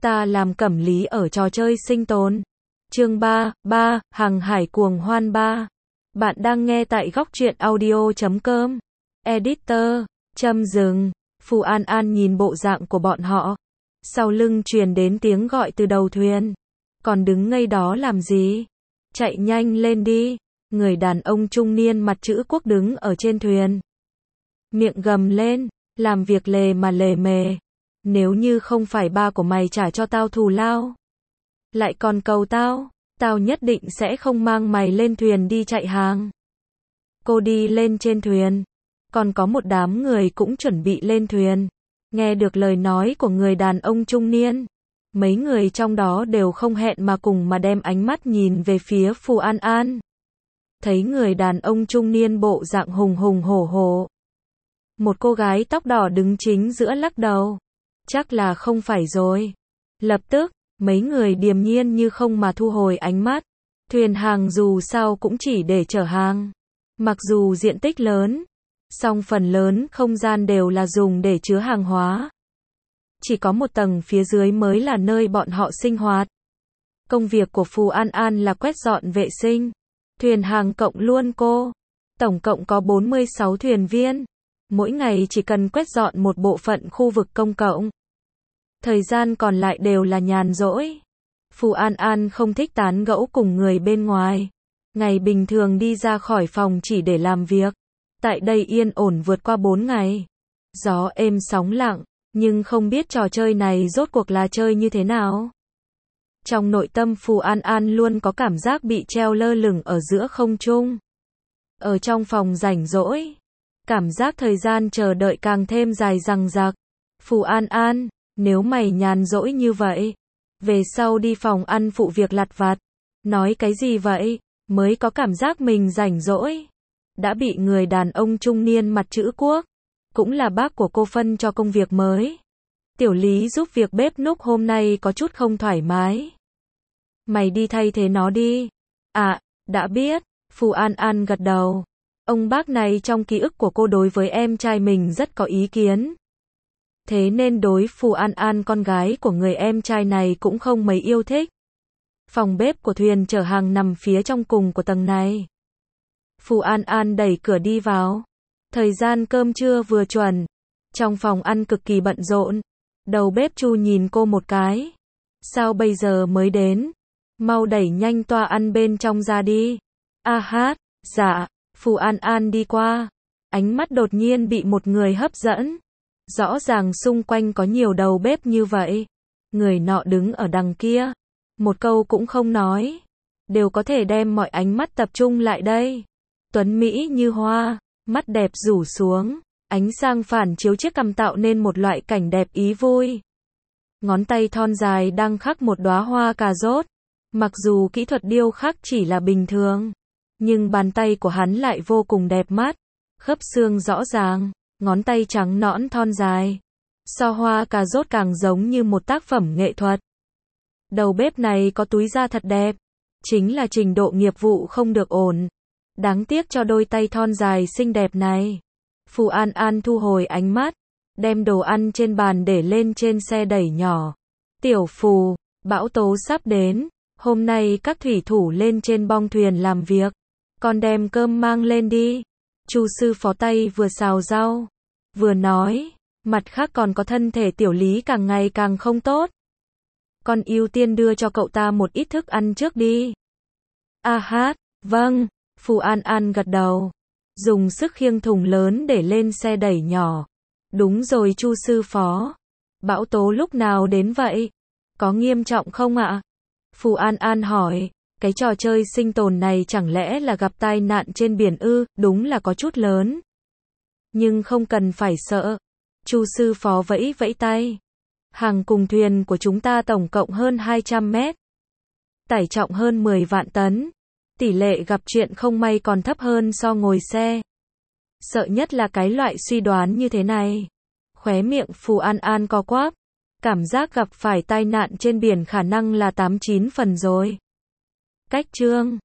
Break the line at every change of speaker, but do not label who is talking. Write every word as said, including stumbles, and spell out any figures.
Ta làm cẩm lý ở trò chơi sinh tồn. Chương ba, ba, hàng hải cuồng hoan ba. Bạn đang nghe tại góc truyện audio chấm com. Editor, châm dừng. Phù An An nhìn bộ dạng của bọn họ. Sau lưng truyền đến tiếng gọi từ đầu thuyền. Còn đứng ngây đó làm gì? Chạy nhanh lên đi. Người đàn ông trung niên mặt chữ quốc đứng ở trên thuyền. Miệng gầm lên, làm việc lề mà lề mề. Nếu như không phải ba của mày trả cho tao thù lao, lại còn cầu tao, tao nhất định sẽ không mang mày lên thuyền đi chạy hàng. Cô đi lên trên thuyền, còn có một đám người cũng chuẩn bị lên thuyền. Nghe được lời nói của người đàn ông trung niên, mấy người trong đó đều không hẹn mà cùng mà đem ánh mắt nhìn về phía Phù An An. Thấy người đàn ông trung niên bộ dạng hùng hùng hổ hổ. Một cô gái tóc đỏ đứng chính giữa lắc đầu. Chắc là không phải rồi. Lập tức, mấy người điềm nhiên như không mà thu hồi ánh mắt. Thuyền hàng dù sao cũng chỉ để chở hàng. Mặc dù diện tích lớn, song phần lớn không gian đều là dùng để chứa hàng hóa. Chỉ có một tầng phía dưới mới là nơi bọn họ sinh hoạt. Công việc của Phù An An là quét dọn vệ sinh. Thuyền hàng cộng luôn cô. Tổng cộng có bốn mươi sáu thuyền viên. Mỗi ngày chỉ cần quét dọn một bộ phận khu vực công cộng. Thời gian còn lại đều là nhàn rỗi. Phù An An không thích tán gẫu cùng người bên ngoài. Ngày bình thường đi ra khỏi phòng chỉ để làm việc. Tại đây yên ổn vượt qua bốn ngày. Gió êm sóng lặng, nhưng không biết trò chơi này rốt cuộc là chơi như thế nào. Trong nội tâm Phù An An luôn có cảm giác bị treo lơ lửng ở giữa không trung. Ở trong phòng rảnh rỗi, cảm giác thời gian chờ đợi càng thêm dài dằng dặc. Phù An An, nếu mày nhàn rỗi như vậy, về sau đi phòng ăn phụ việc lặt vặt. Nói cái gì vậy? Mới có cảm giác mình rảnh rỗi. Đã bị người đàn ông trung niên mặt chữ quốc, cũng là bác của cô phân cho công việc mới. Tiểu Lý giúp việc bếp núc hôm nay có chút không thoải mái. Mày đi thay thế nó đi. À, đã biết. Phù An An gật đầu. Ông bác này trong ký ức của cô đối với em trai mình rất có ý kiến. Thế nên đối Phù An An con gái của người em trai này cũng không mấy yêu thích. Phòng bếp của thuyền chở hàng nằm phía trong cùng của tầng này. Phù An An đẩy cửa đi vào. Thời gian cơm trưa vừa chuẩn. Trong phòng ăn cực kỳ bận rộn. Đầu bếp Chu nhìn cô một cái. Sao bây giờ mới đến? Mau đẩy nhanh toa ăn bên trong ra đi. A hát, dạ. Phù An An đi qua. Ánh mắt đột nhiên bị một người hấp dẫn. Rõ ràng xung quanh có nhiều đầu bếp như vậy. Người nọ đứng ở đằng kia. Một câu cũng không nói. Đều có thể đem mọi ánh mắt tập trung lại đây. Tuấn Mỹ như hoa. Mắt đẹp rủ xuống. Ánh sang phản chiếu chiếc cằm tạo nên một loại cảnh đẹp ý vui. Ngón tay thon dài đang khắc một đóa hoa cà rốt. Mặc dù kỹ thuật điêu khắc chỉ là bình thường, nhưng bàn tay của hắn lại vô cùng đẹp mắt. Khớp xương rõ ràng, ngón tay trắng nõn thon dài. So hoa cà rốt càng giống như một tác phẩm nghệ thuật. Đầu bếp này có túi da thật đẹp. Chính là trình độ nghiệp vụ không được ổn. Đáng tiếc cho đôi tay thon dài xinh đẹp này. Phù An An thu hồi ánh mắt. Đem đồ ăn trên bàn để lên trên xe đẩy nhỏ. Tiểu Phù, bão tố sắp đến. Hôm nay các thủy thủ lên trên bong thuyền làm việc. Con đem cơm mang lên đi. Chu sư phó tay vừa xào rau, vừa nói. Mặt khác còn có thân thể Tiểu Lý càng ngày càng không tốt. Con ưu tiên đưa cho cậu ta một ít thức ăn trước đi. A hát, vâng. Phù An An gật đầu. Dùng sức khiêng thùng lớn để lên xe đẩy nhỏ. Đúng rồi Chu sư phó. Bão tố lúc nào đến vậy? Có nghiêm trọng không ạ? Phù An An hỏi. Cái trò chơi sinh tồn này chẳng lẽ là gặp tai nạn trên biển ư? Đúng là có chút lớn. Nhưng không cần phải sợ. Chu sư phó vẫy vẫy tay. Hàng cùng thuyền của chúng ta tổng cộng hơn hai trăm mét. Tải trọng hơn mười vạn tấn. Tỷ lệ gặp chuyện không may còn thấp hơn so ngồi xe. Sợ nhất là cái loại suy đoán như thế này. Khóe miệng Phù An An co quắp. Cảm giác gặp phải tai nạn trên biển khả năng là tám chín phần rồi. Cách chương